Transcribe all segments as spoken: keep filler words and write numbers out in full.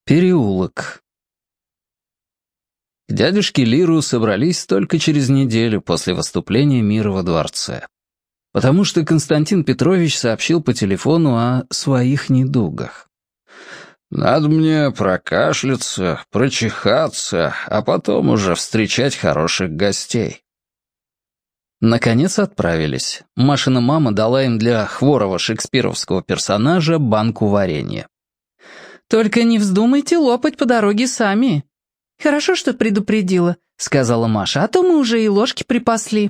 Переулок. К дядюшке Лиру собрались только через неделю после выступления Мира во дворце. Потому что Константин Петрович сообщил по телефону о своих недугах. «Надо мне прокашляться, прочихаться, а потом уже встречать хороших гостей». Наконец отправились. Машина мама дала им для хворого шекспировского персонажа банку варенья. «Только не вздумайте лопать по дороге сами». «Хорошо, что предупредила», — сказала Маша, «а то мы уже и ложки припасли».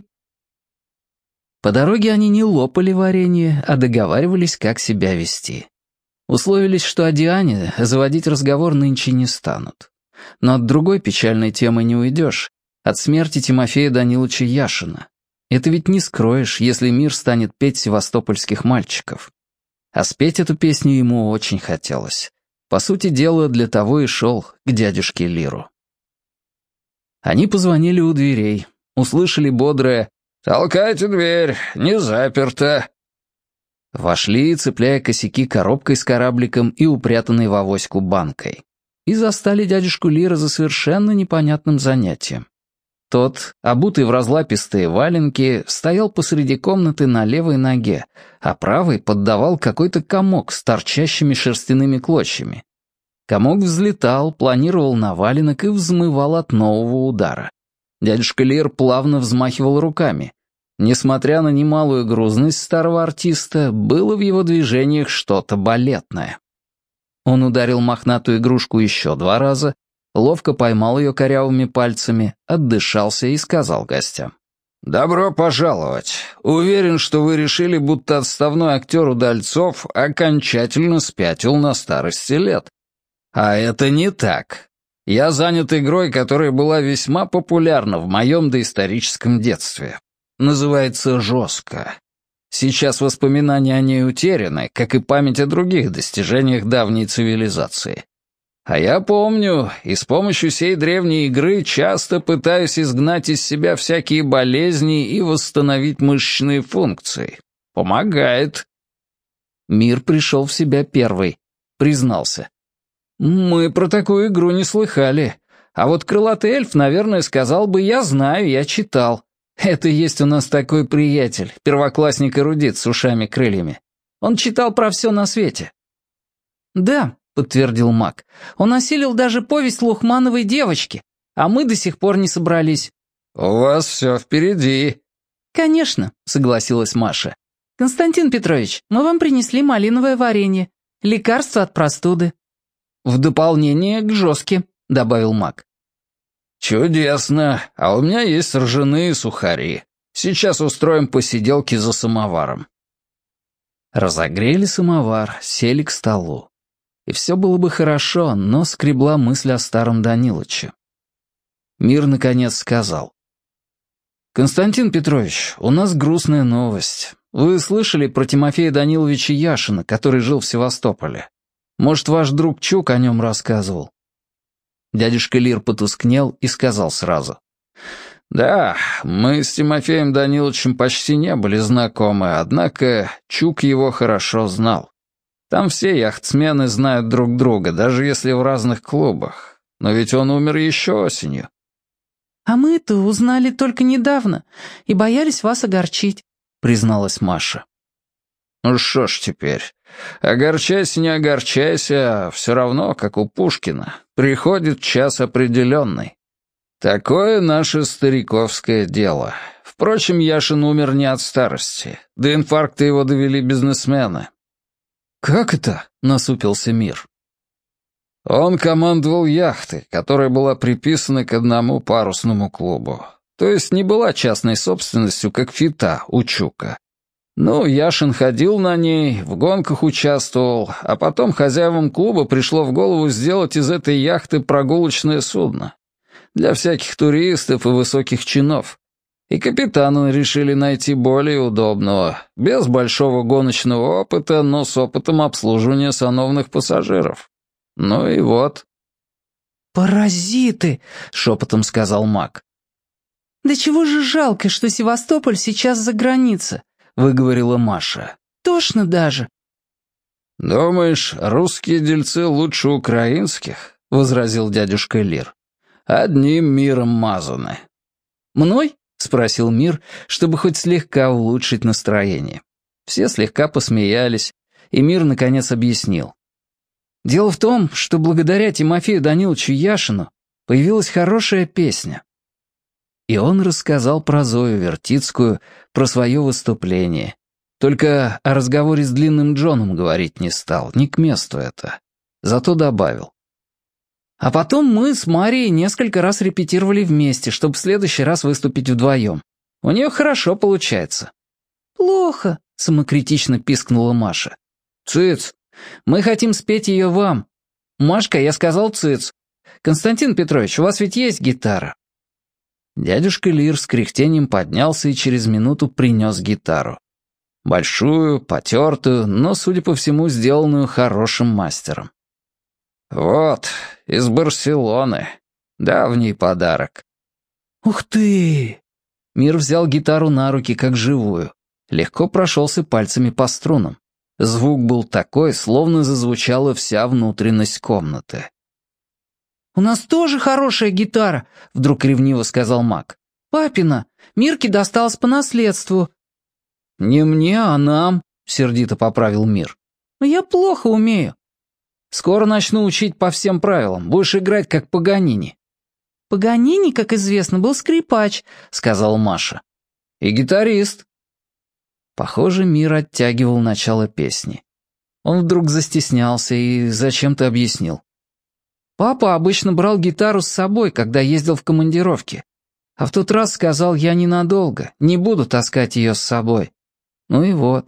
По дороге они не лопали варенье, а договаривались, как себя вести. Условились, что о Диане заводить разговор нынче не станут. Но от другой печальной темы не уйдешь, от смерти Тимофея Даниловича Яшина. Это ведь не скроешь, если Мир станет петь севастопольских мальчиков. А спеть эту песню ему очень хотелось. По сути дела, для того и шел к дядюшке Лиру. Они позвонили у дверей, услышали бодрое «Толкайте дверь, не заперто». Вошли, цепляя косяки коробкой с корабликом и упрятанной в авоську банкой. И застали дядюшку Лира за совершенно непонятным занятием. Тот, обутый в разлапистые валенки, стоял посреди комнаты на левой ноге, а правой поддавал какой-то комок с торчащими шерстяными клочьями. Комок взлетал, планировал на валенок и взмывал от нового удара. Дядюшка Лир плавно взмахивал руками. Несмотря на немалую грузность старого артиста, было в его движениях что-то балетное. Он ударил мохнатую игрушку еще два раза, ловко поймал ее корявыми пальцами, отдышался и сказал гостям. «Добро пожаловать. Уверен, что вы решили, будто отставной актер Удальцов окончательно спятил на старости лет. А это не так. Я занят игрой, которая была весьма популярна в моем доисторическом детстве. Называется «Жестко». Сейчас воспоминания о ней утеряны, как и память о других достижениях давней цивилизации. А я помню, и с помощью сей древней игры часто пытаюсь изгнать из себя всякие болезни и восстановить мышечные функции. Помогает». Мир пришел в себя первый, признался. «Мы про такую игру не слыхали. А вот крылатый эльф, наверное, сказал бы, я знаю, я читал. Это есть у нас такой приятель, первоклассник-эрудит с ушами-крыльями. Он читал про все на свете». «Да», — подтвердил маг, «он осилил даже повесть Лухмановой девочки, а мы до сих пор не собрались». «У вас все впереди». «Конечно», — согласилась Маша. «Константин Петрович, мы вам принесли малиновое варенье, лекарство от простуды». «В дополнение к жестке», — добавил маг. «Чудесно, а у меня есть ржаные сухари. Сейчас устроим посиделки за самоваром». Разогрели самовар, сели к столу. И все было бы хорошо, но скребла мысль о старом Данилыче. Мир, наконец, сказал. «Константин Петрович, у нас грустная новость. Вы слышали про Тимофея Даниловича Яшина, который жил в Севастополе? Может, ваш друг Чук о нем рассказывал?» Дядюшка Лир потускнел и сказал сразу. «Да, мы с Тимофеем Даниловичем почти не были знакомы, однако Чук его хорошо знал. Там все яхтсмены знают друг друга, даже если в разных клубах. Но ведь он умер еще осенью». «А мы-то узнали только недавно и боялись вас огорчить», — призналась Маша. «Ну что ж теперь, огорчайся, не огорчайся, все равно, как у Пушкина, приходит час определенный. Такое наше стариковское дело. Впрочем, Яшин умер не от старости, до инфаркта его довели бизнесмены». «Как это?» — насупился Мир. «Он командовал яхтой, которая была приписана к одному парусному клубу. То есть не была частной собственностью, как Фита у Чука. Ну, Яшин ходил на ней, в гонках участвовал, а потом хозяевам клуба пришло в голову сделать из этой яхты прогулочное судно. Для всяких туристов и высоких чинов. И капитана решили найти более удобного, без большого гоночного опыта, но с опытом обслуживания сановных пассажиров. Ну и вот». «Паразиты!» — шепотом сказал маг. «Да чего же жалко, что Севастополь сейчас за границей», — выговорила Маша. «Тошно даже». «Думаешь, русские дельцы лучше украинских?» — возразил дядюшка Лир. «Одним миром мазаны». «Мной?» — спросил Мир, чтобы хоть слегка улучшить настроение. Все слегка посмеялись, и Мир наконец объяснил. «Дело в том, что благодаря Тимофею Даниловичу Яшину появилась хорошая песня». И он рассказал про Зою Вертицкую, про свое выступление. Только о разговоре с Длинным Джоном говорить не стал, не к месту это. Зато добавил. А потом мы с Марией несколько раз репетировали вместе, чтобы в следующий раз выступить вдвоем. У нее хорошо получается. «Плохо», — самокритично пискнула Маша. «Цыц, мы хотим спеть ее вам. Машка, я сказал цыц. Константин Петрович, у вас ведь есть гитара?» Дядюшка Лир с кряхтением поднялся и через минуту принес гитару. Большую, потертую, но, судя по всему, сделанную хорошим мастером. «Вот, из Барселоны. Давний подарок». «Ух ты!» Мир взял гитару на руки, как живую. Легко прошелся пальцами по струнам. Звук был такой, словно зазвучала вся внутренность комнаты. «У нас тоже хорошая гитара», — вдруг ревниво сказал Мак. «Папина. Мирке досталась по наследству». «Не мне, а нам», — сердито поправил Мир. «Я плохо умею». «Скоро начну учить по всем правилам. Будешь играть, как Паганини». «Паганини, как известно, был скрипач», — сказала Маша. «И гитарист». Похоже, Мир оттягивал начало песни. Он вдруг застеснялся и зачем-то объяснил. «Папа обычно брал гитару с собой, когда ездил в командировки. А в тот раз сказал, я ненадолго, не буду таскать ее с собой. Ну и вот».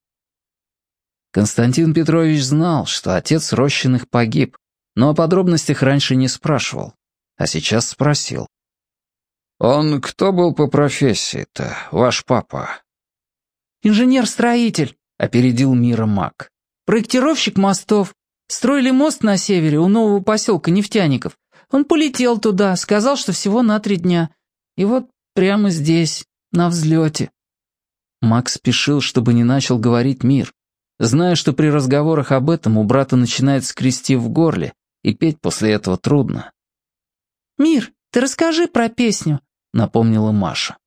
Константин Петрович знал, что отец Рощиных погиб, но о подробностях раньше не спрашивал, а сейчас спросил. «Он кто был по профессии-то, ваш папа?» «Инженер-строитель», — опередил Мира Мак. «Проектировщик мостов. Строили мост на севере у нового поселка нефтяников. Он полетел туда, сказал, что всего на три дня. И вот прямо здесь, на взлете». Мак спешил, чтобы не начал говорить Мир, зная, что при разговорах об этом у брата начинает скрести в горле, и петь после этого трудно. «Мир, ты расскажи про песню», — напомнила Маша.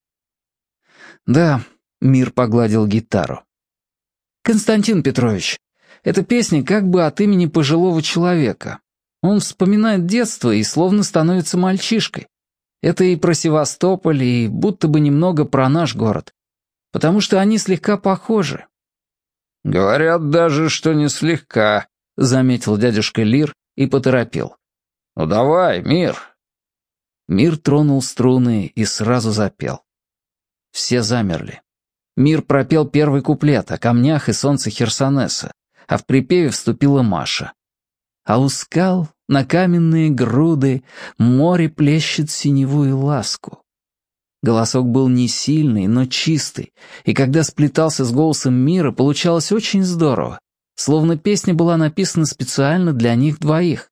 «Да», — Мир погладил гитару. «Константин Петрович, эта песня как бы от имени пожилого человека. Он вспоминает детство и словно становится мальчишкой. Это и про Севастополь, и будто бы немного про наш город. Потому что они слегка похожи». «Говорят даже, что не слегка», — заметил дядюшка Лир и поторопил. «Ну давай, Мир». Мир тронул струны и сразу запел. Все замерли. Мир пропел первый куплет о камнях и солнце Херсонеса, а в припеве вступила Маша. А у скал на каменные груды море плещет синевую ласку. Голосок был не сильный, но чистый, и когда сплетался с голосом Мира, получалось очень здорово, словно песня была написана специально для них двоих.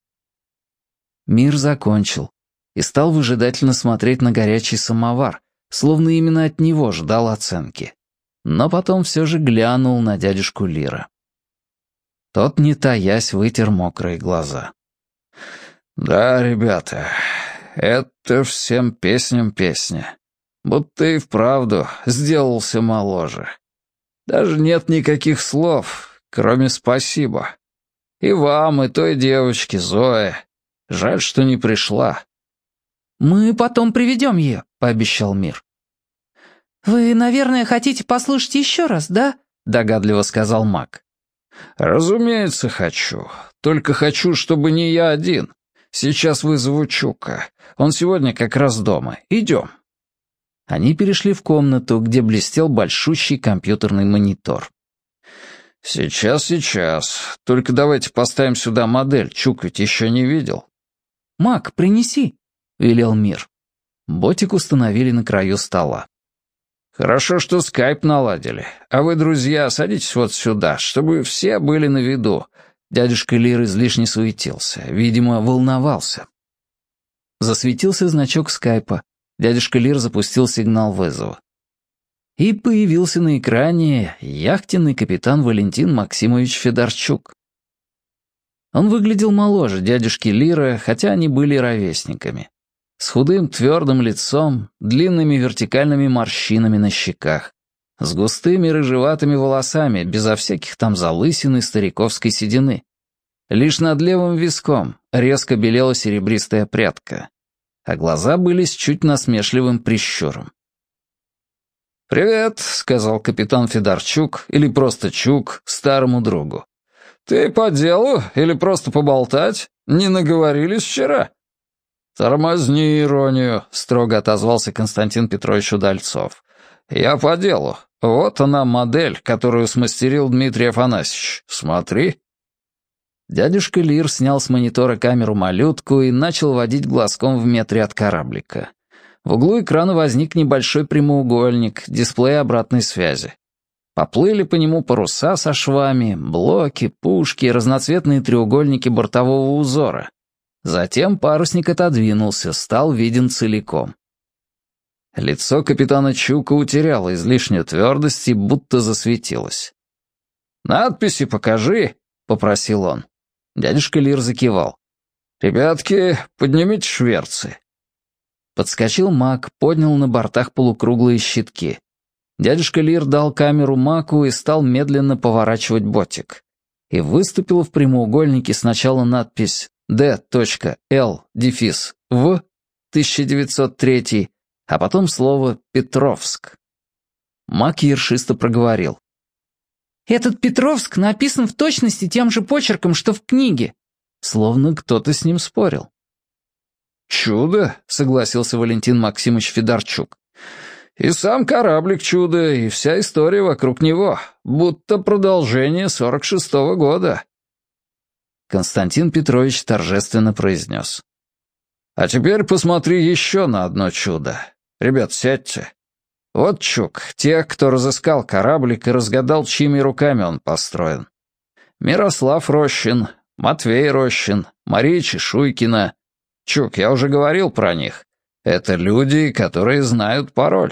Мир закончил и стал выжидательно смотреть на горячий самовар, словно именно от него ждал оценки. Но потом все же глянул на дядюшку Лира. Тот, не таясь, вытер мокрые глаза. «Да, ребята, это всем песням песня. Будто и вправду сделался моложе. Даже нет никаких слов, кроме спасибо. И вам, и той девочке, Зое. Жаль, что не пришла». «Мы потом приведем ее», — пообещал Мир. «Вы, наверное, хотите послушать еще раз, да?» — догадливо сказал Мак. «Разумеется, хочу. Только хочу, чтобы не я один. Сейчас вызову Чука. Он сегодня как раз дома. Идем». Они перешли в комнату, где блестел большущий компьютерный монитор. «Сейчас, сейчас. Только давайте поставим сюда модель. Чук ведь еще не видел». «Мак, принеси», — велел Мир. Ботик установили на краю стола. «Хорошо, что скайп наладили. А вы, друзья, садитесь вот сюда, чтобы все были на виду». Дядюшка Лир излишне суетился. Видимо, волновался. Засветился значок скайпа. Дядюшка Лир запустил сигнал вызова. и появился на экране яхтенный капитан Валентин Максимович Федорчук. Он выглядел моложе дядюшки Лира, хотя они были ровесниками. С худым твердым лицом, длинными вертикальными морщинами на щеках, с густыми рыжеватыми волосами, безо всяких там залысин и стариковской седины. Лишь над левым виском резко белела серебристая прядка, а глаза были с чуть насмешливым прищуром. «Привет», — сказал капитан Федорчук, или просто Чук, старому другу. «Ты по делу или просто поболтать? Не наговорились вчера?» «Тормозни иронию», — строго отозвался Константин Петрович Удальцов. «Я по делу. Вот она модель, которую смастерил Дмитрий Афанасьевич. Смотри». Дядюшка Лир снял с монитора камеру-малютку и начал водить глазком в метре от кораблика. В углу экрана возник небольшой прямоугольник, дисплей обратной связи. Поплыли по нему паруса со швами, блоки, пушки, разноцветные треугольники бортового узора. Затем парусник отодвинулся, стал виден целиком. Лицо капитана Чука утеряло излишнюю твердость и будто засветилось. «Надписи покажи», — попросил он. Дядюшка Лир закивал. «Ребятки, поднимите шверцы». Подскочил Мак, поднял на бортах полукруглые щитки. Дядюшка Лир дал камеру Маку и стал медленно поворачивать ботик. И выступила в прямоугольнике сначала надпись Д Л В тысяча девятьсот третий, а потом слово «Петровск». Мак ершисто проговорил. «Этот Петровск написан в точности тем же почерком, что в книге». Словно кто-то с ним спорил. «Чудо», — согласился Валентин Максимович Федорчук. «И сам кораблик чудо, и вся история вокруг него, будто продолжение сорок шестого года». Константин Петрович торжественно произнес. «А теперь посмотри еще на одно чудо. Ребят, сядьте. Вот, Чук, те, кто разыскал кораблик и разгадал, чьими руками он построен. Мирослав Рощин, Матвей Рощин, Мария Чешуйкина. Чук, я уже говорил про них. Это люди, которые знают пароль».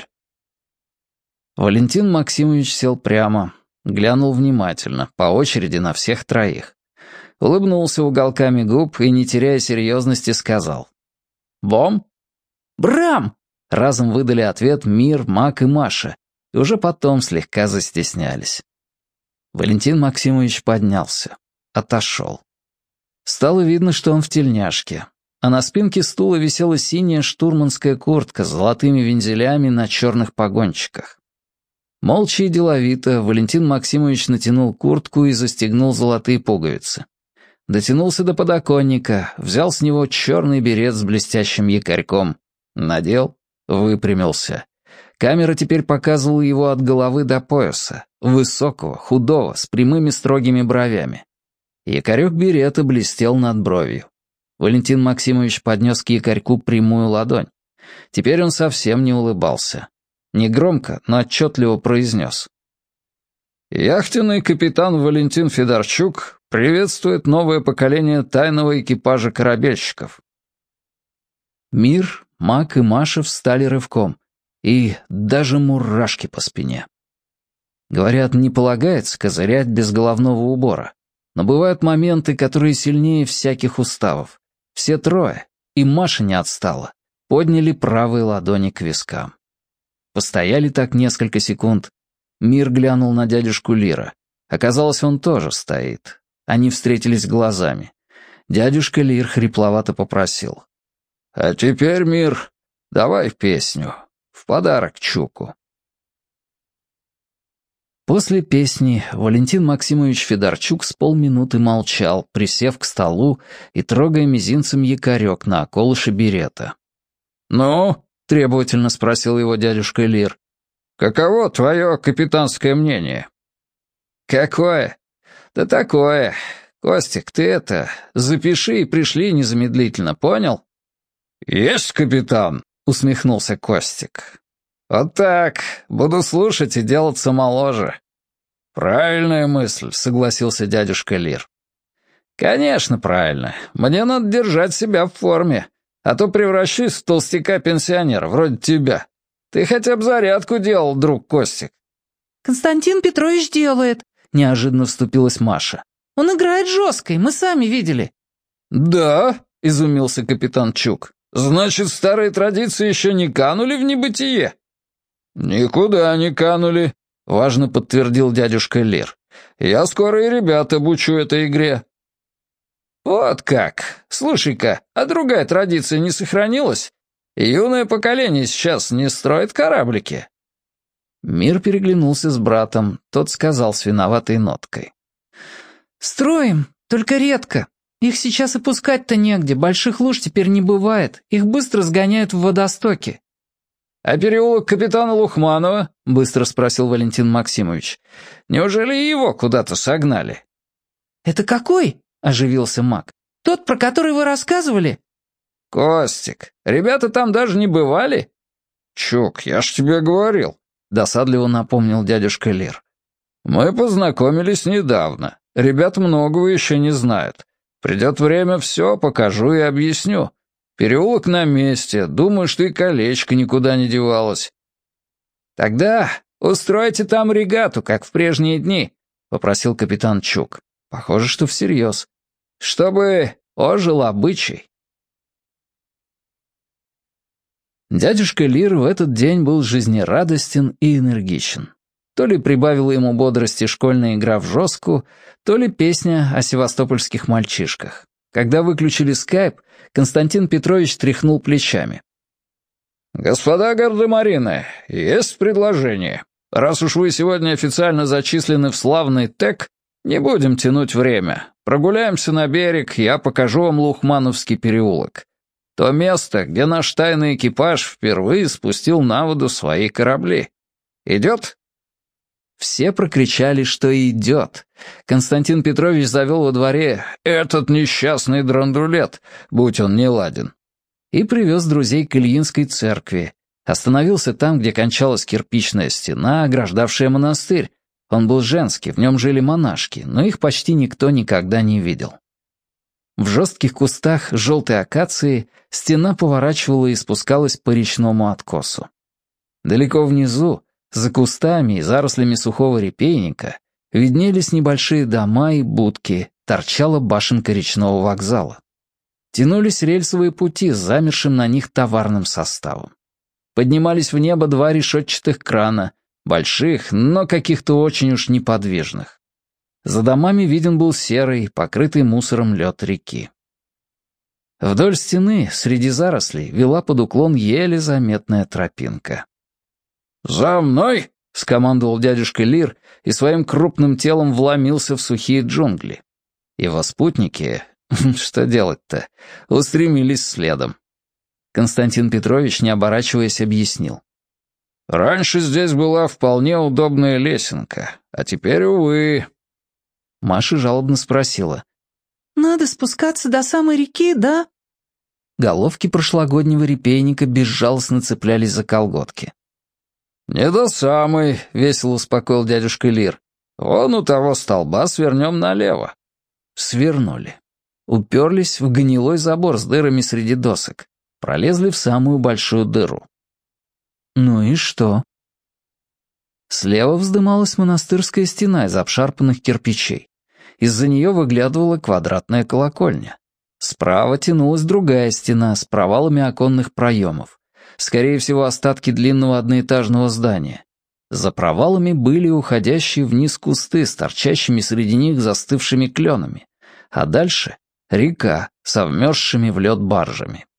Валентин Максимович сел прямо, глянул внимательно, по очереди на всех троих. Улыбнулся уголками губ и, не теряя серьезности, сказал. «Бом?» «Брам!» Разом выдали ответ Мир, Мак и Маша, и уже потом слегка застеснялись. Валентин Максимович поднялся, отошел. Стало видно, что он в тельняшке, а на спинке стула висела синяя штурманская куртка с золотыми вензелями на черных погончиках. Молча и деловито Валентин Максимович натянул куртку и застегнул золотые пуговицы. Дотянулся до подоконника, взял с него черный берет с блестящим якорьком, надел, выпрямился. Камера теперь показывала его от головы до пояса, высокого, худого, с прямыми строгими бровями. Якорек берета блестел над бровью. Валентин Максимович поднес к якорьку прямую ладонь. Теперь он совсем не улыбался. Негромко, но отчетливо произнес. «Яхтенный капитан Валентин Федорчук приветствует новое поколение тайного экипажа корабельщиков». Мир, Мак и Маша встали рывком, и даже мурашки по спине. Говорят, не полагается козырять без головного убора, но бывают моменты, которые сильнее всяких уставов. Все трое, и Маша не отстала, подняли правые ладони к вискам. Постояли так несколько секунд. Мир глянул на дядюшку Лира. Оказалось, он тоже стоит. Они встретились глазами. Дядюшка Лир хрипловато попросил. «А теперь, Мир, давай песню. В подарок Чуку». После песни Валентин Максимович Федорчук с полминуты молчал, присев к столу и трогая мизинцем якорек на околыше берета. «Ну?» — требовательно спросил его дядюшка Лир. «Каково твое капитанское мнение?» «Какое? Да такое. Костик, ты это, запиши и пришли незамедлительно, понял?» «Есть, капитан», — усмехнулся Костик. «Вот так, буду слушать и делаться моложе». «Правильная мысль», — согласился дядюшка Лир. «Конечно, правильно. Мне надо держать себя в форме, а то превращусь в толстяка-пенсионера, вроде тебя». Ты хотя бы зарядку делал, друг Костик». «Константин Петрович делает», — неожиданно вступилась Маша. «Он играет жестко, и мы сами видели». «Да?» — изумился капитан Чук. «Значит, старые традиции еще не канули в небытие?» «Никуда не канули», — важно подтвердил дядюшка Лир. «Я скоро и ребят обучу этой игре». «Вот как! Слушай-ка, а другая традиция не сохранилась? Юное поколение сейчас не строит кораблики». Мир переглянулся с братом, тот сказал с виноватой ноткой. «Строим, только редко. Их сейчас и пускать-то негде, больших луж теперь не бывает, их быстро сгоняют в водостоки». «А переулок капитана Лухманова?» — быстро спросил Валентин Максимович. «Неужели его куда-то согнали?» «Это какой?» — оживился маг. «Тот, про который вы рассказывали?» «Костик, ребята там даже не бывали?» «Чук, я ж тебе говорил», — досадливо напомнил дядюшка Лир. «Мы познакомились недавно. Ребят многого еще не знают. Придет время, все покажу и объясню. Переулок на месте, думаю, что и колечко никуда не девалось». «Тогда устройте там регату, как в прежние дни», — попросил капитан Чук. Похоже, что всерьез. «Чтобы ожил обычай». Дядюшка Лир в этот день был жизнерадостен и энергичен. То ли прибавила ему бодрости школьная игра в жестку, то ли песня о севастопольских мальчишках. Когда выключили скайп, Константин Петрович тряхнул плечами. «Господа гардемарины, есть предложение. Раз уж вы сегодня официально зачислены в славный ТЭК, не будем тянуть время. Прогуляемся на берег, я покажу вам Лухмановский переулок. То место, где наш тайный экипаж впервые спустил на воду свои корабли. Идет?» Все прокричали, что идет. Константин Петрович завел во дворе «этот несчастный драндулет», будь он не ладен, и привез друзей к Ильинской церкви. Остановился там, где кончалась кирпичная стена, ограждавшая монастырь. Он был женский, в нем жили монашки, но их почти никто никогда не видел. В жестких кустах желтой акации стена поворачивала и спускалась по речному откосу. Далеко внизу, за кустами и зарослями сухого репейника, виднелись небольшие дома и будки, торчала башенка речного вокзала. Тянулись рельсовые пути с замершим на них товарным составом. Поднимались в небо два решетчатых крана, больших, но каких-то очень уж неподвижных. За домами виден был серый, покрытый мусором лед реки. Вдоль стены, среди зарослей, вела под уклон еле заметная тропинка. «За мной!» — скомандовал дядюшка Лир и своим крупным телом вломился в сухие джунгли. Его спутники, что делать-то, устремились следом. Константин Петрович, не оборачиваясь, объяснил. «Раньше здесь была вполне удобная лесенка, а теперь, увы...» Маша жалобно спросила. «Надо спускаться до самой реки, да?» Головки прошлогоднего репейника безжалостно цеплялись за колготки. «Не до самой», — весело успокоил дядюшка Лир. «Вон у того столба свернем налево». Свернули. Уперлись в гнилой забор с дырами среди досок. Пролезли в самую большую дыру. Ну и что? Слева вздымалась монастырская стена из обшарпанных кирпичей. Из-за нее выглядывала квадратная колокольня. Справа тянулась другая стена с провалами оконных проемов. Скорее всего, остатки длинного одноэтажного здания. За провалами были уходящие вниз кусты с торчащими среди них застывшими кленами. А дальше — река со вмерзшими в лед баржами.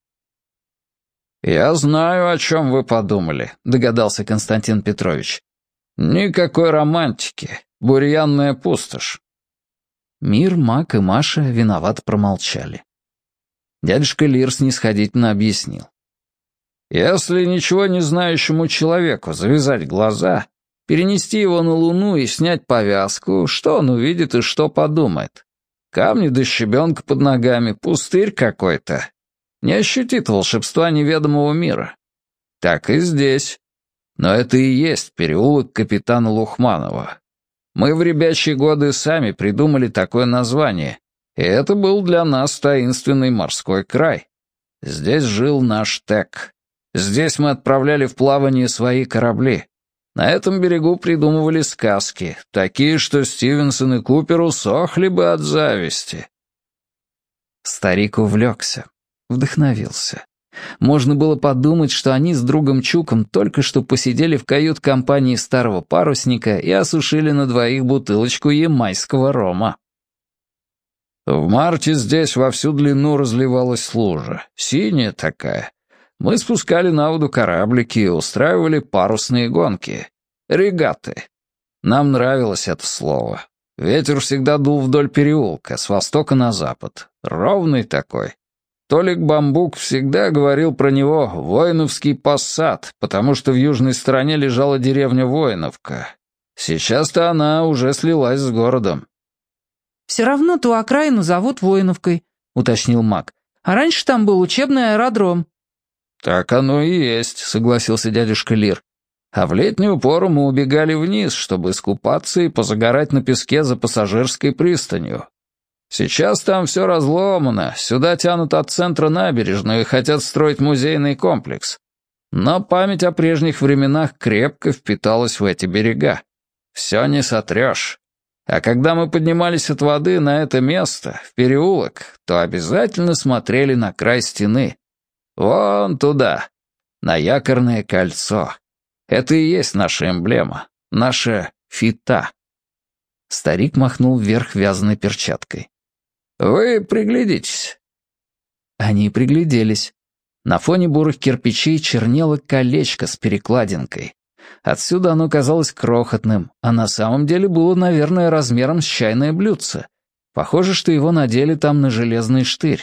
«Я знаю, о чем вы подумали», — догадался Константин Петрович. «Никакой романтики. Бурьянная пустошь». Мир, Мак и Маша виновато промолчали. Дядюшка Лир снисходительно объяснил. «Если ничего не знающему человеку завязать глаза, перенести его на Луну и снять повязку, что он увидит и что подумает? Камни да щебенка под ногами, пустырь какой-то. Не ощутит волшебства неведомого мира. Так и здесь. Но это и есть переулок капитана Лухманова. Мы в ребячьи годы сами придумали такое название, и это был для нас таинственный морской край. Здесь жил наш ТЭК. Здесь мы отправляли в плавание свои корабли. На этом берегу придумывали сказки, такие, что Стивенсон и Купер усохли бы от зависти». Старик увлекся, вдохновился. Можно было подумать, что они с другом Чуком только что посидели в кают-компании старого парусника и осушили на двоих бутылочку ямайского рома. В марте здесь во всю длину разливалась лужа, синяя такая. Мы спускали на воду кораблики и устраивали парусные гонки. Регаты. Нам нравилось это слово. Ветер всегда дул вдоль переулка, с востока на запад. Ровный такой. Толик Бамбук всегда говорил про него «Воиновский посад», потому что в южной стороне лежала деревня Воиновка. Сейчас-то она уже слилась с городом. «Все равно ту окраину зовут Воиновкой», — уточнил Мак. «А раньше там был учебный аэродром». «Так оно и есть», — согласился дядюшка Лир. «А в летнюю пору мы убегали вниз, чтобы искупаться и позагорать на песке за пассажирской пристанью. Сейчас там все разломано, сюда тянут от центра набережную и хотят строить музейный комплекс. Но память о прежних временах крепко впиталась в эти берега. Все не сотрешь. А когда мы поднимались от воды на это место, в переулок, то обязательно смотрели на край стены. Вон туда, на якорное кольцо. Это и есть наша эмблема, наша фита». Старик махнул вверх вязаной перчаткой. «Вы приглядитесь». Они пригляделись. На фоне бурых кирпичей чернело колечко с перекладинкой. Отсюда оно казалось крохотным, а на самом деле было, наверное, размером с чайное блюдце. Похоже, что его надели там на железный штырь.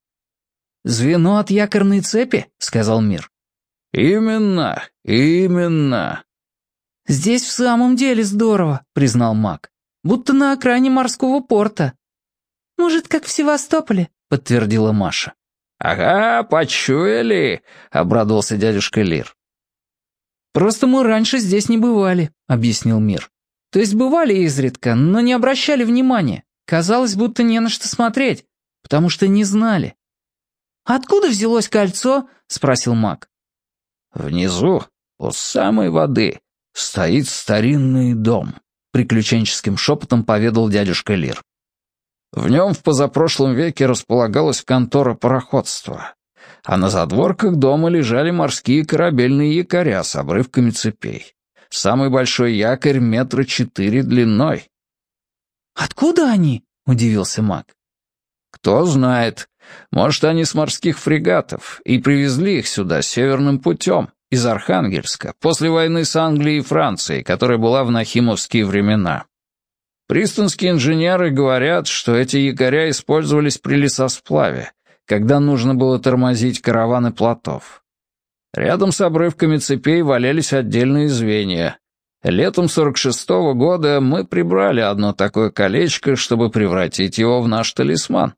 «Звено от якорной цепи?» — сказал Мир. «Именно, именно». «Здесь в самом деле здорово», — признал Мак. «Будто на окраине морского порта». «Может, как в Севастополе», — подтвердила Маша. «Ага, почуяли», — обрадовался дядюшка Лир. «Просто мы раньше здесь не бывали», — объяснил Мир. «То есть бывали изредка, но не обращали внимания. Казалось, будто не на что смотреть, потому что не знали». «Откуда взялось кольцо?» — спросил Мак. «Внизу, у самой воды, стоит старинный дом», — приключенческим шепотом поведал дядюшка Лир. «В нем в позапрошлом веке располагалась контора пароходства, а на задворках дома лежали морские корабельные якоря с обрывками цепей. Самый большой якорь метра четыре длиной». «Откуда они?» — удивился Мак. «Кто знает. Может, они с морских фрегатов и привезли их сюда северным путем, из Архангельска, после войны с Англией и Францией, которая была в нахимовские времена. Пристанские инженеры говорят, что эти якоря использовались при лесосплаве, когда нужно было тормозить караваны плотов. Рядом с обрывками цепей валялись отдельные звенья. Летом сорок шестого года мы прибрали одно такое колечко, чтобы превратить его в наш талисман».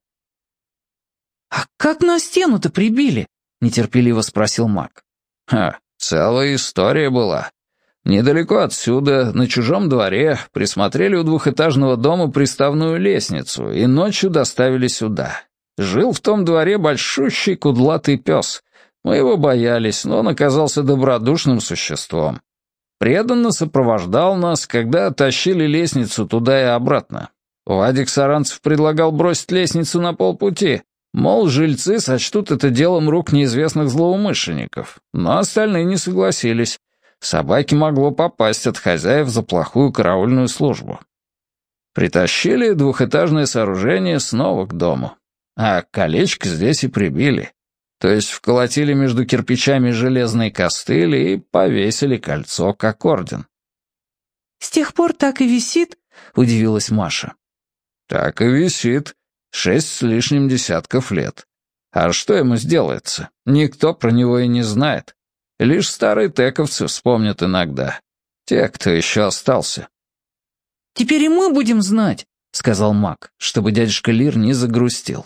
«А как на стену-то прибили?» — нетерпеливо спросил Мак. «Ха, целая история была. Недалеко отсюда, на чужом дворе, присмотрели у двухэтажного дома приставную лестницу и ночью доставили сюда. Жил в том дворе большущий кудлатый пес. Мы его боялись, но он оказался добродушным существом. Преданно сопровождал нас, когда тащили лестницу туда и обратно. Вадик Саранцев предлагал бросить лестницу на полпути. Мол, жильцы сочтут это делом рук неизвестных злоумышленников, но остальные не согласились. Собаке могло попасть от хозяев за плохую караульную службу. Притащили двухэтажное сооружение снова к дому, а колечко здесь и прибили. То есть вколотили между кирпичами железные костыли и повесили кольцо как орден. «С тех пор так и висит?» — удивилась Маша. «Так и висит. Шесть с лишним десятков лет. А что ему сделается? Никто про него и не знает. Лишь старые тековцы вспомнят иногда. Те, кто еще остался». «Теперь и мы будем знать», — сказал Мак, чтобы дядюшка Лир не загрустил.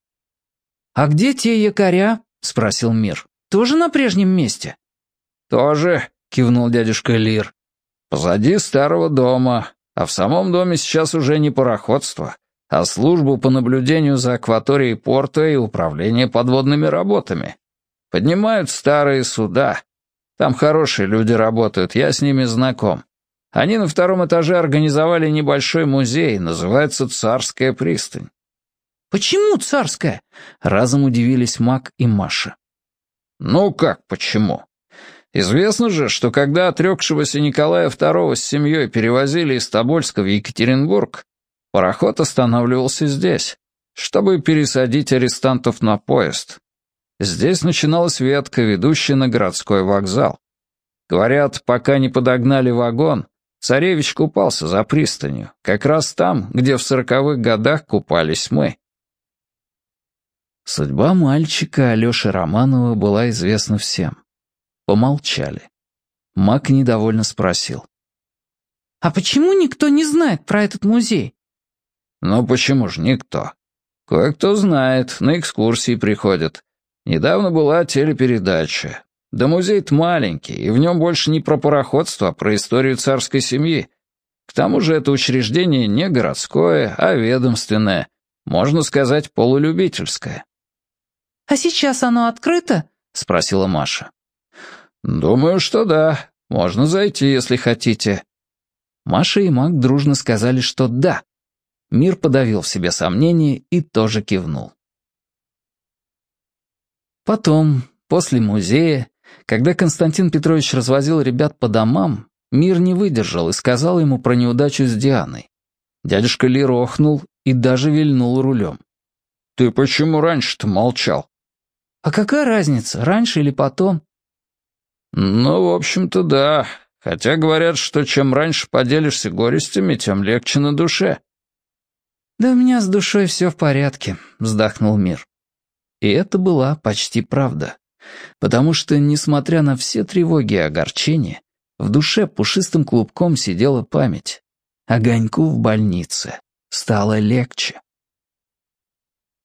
«А где те якоря?» — спросил Мир. «Тоже на прежнем месте?» «Тоже», — кивнул дядюшка Лир. «Позади старого дома, а в самом доме сейчас уже не пароходство, а службу по наблюдению за акваторией порта и управление подводными работами. Поднимают старые суда. Там хорошие люди работают, я с ними знаком. Они на втором этаже организовали небольшой музей, называется «Царская пристань». «Почему царская?» — разом удивились Мак и Маша. «Ну как почему? Известно же, что когда отрекшегося Николая второго с семьей перевозили из Тобольска в Екатеринбург, пароход останавливался здесь, чтобы пересадить арестантов на поезд. Здесь начиналась ветка, ведущая на городской вокзал. Говорят, пока не подогнали вагон, царевич купался за пристанью, как раз там, где в сороковых годах купались мы». Судьба мальчика Алёши Романова была известна всем. Помолчали. Мак недовольно спросил. «А почему никто не знает про этот музей?» «Ну почему же никто? Кое-кто знает, на экскурсии приходят. Недавно была телепередача. Да музей-то маленький, и в нем больше не про пароходство, а про историю царской семьи. К тому же это учреждение не городское, а ведомственное, можно сказать, полулюбительское». «А сейчас оно открыто?» — спросила Маша. «Думаю, что да. Можно зайти, если хотите». Маша и Мак дружно сказали, что да. Мир подавил в себе сомнения и тоже кивнул. Потом, после музея, когда Константин Петрович развозил ребят по домам, Мир не выдержал и сказал ему про неудачу с Дианой. Дядюшка Лир охнул и даже вильнул рулем. «Ты почему раньше-то молчал?» «А какая разница, раньше или потом?» «Ну, в общем-то, да. Хотя говорят, что чем раньше поделишься горестями, тем легче на душе». «Да у меня с душой все в порядке», — вздохнул Мир. И это была почти правда. Потому что, несмотря на все тревоги и огорчения, в душе пушистым клубком сидела память. Огоньку в больнице стало легче.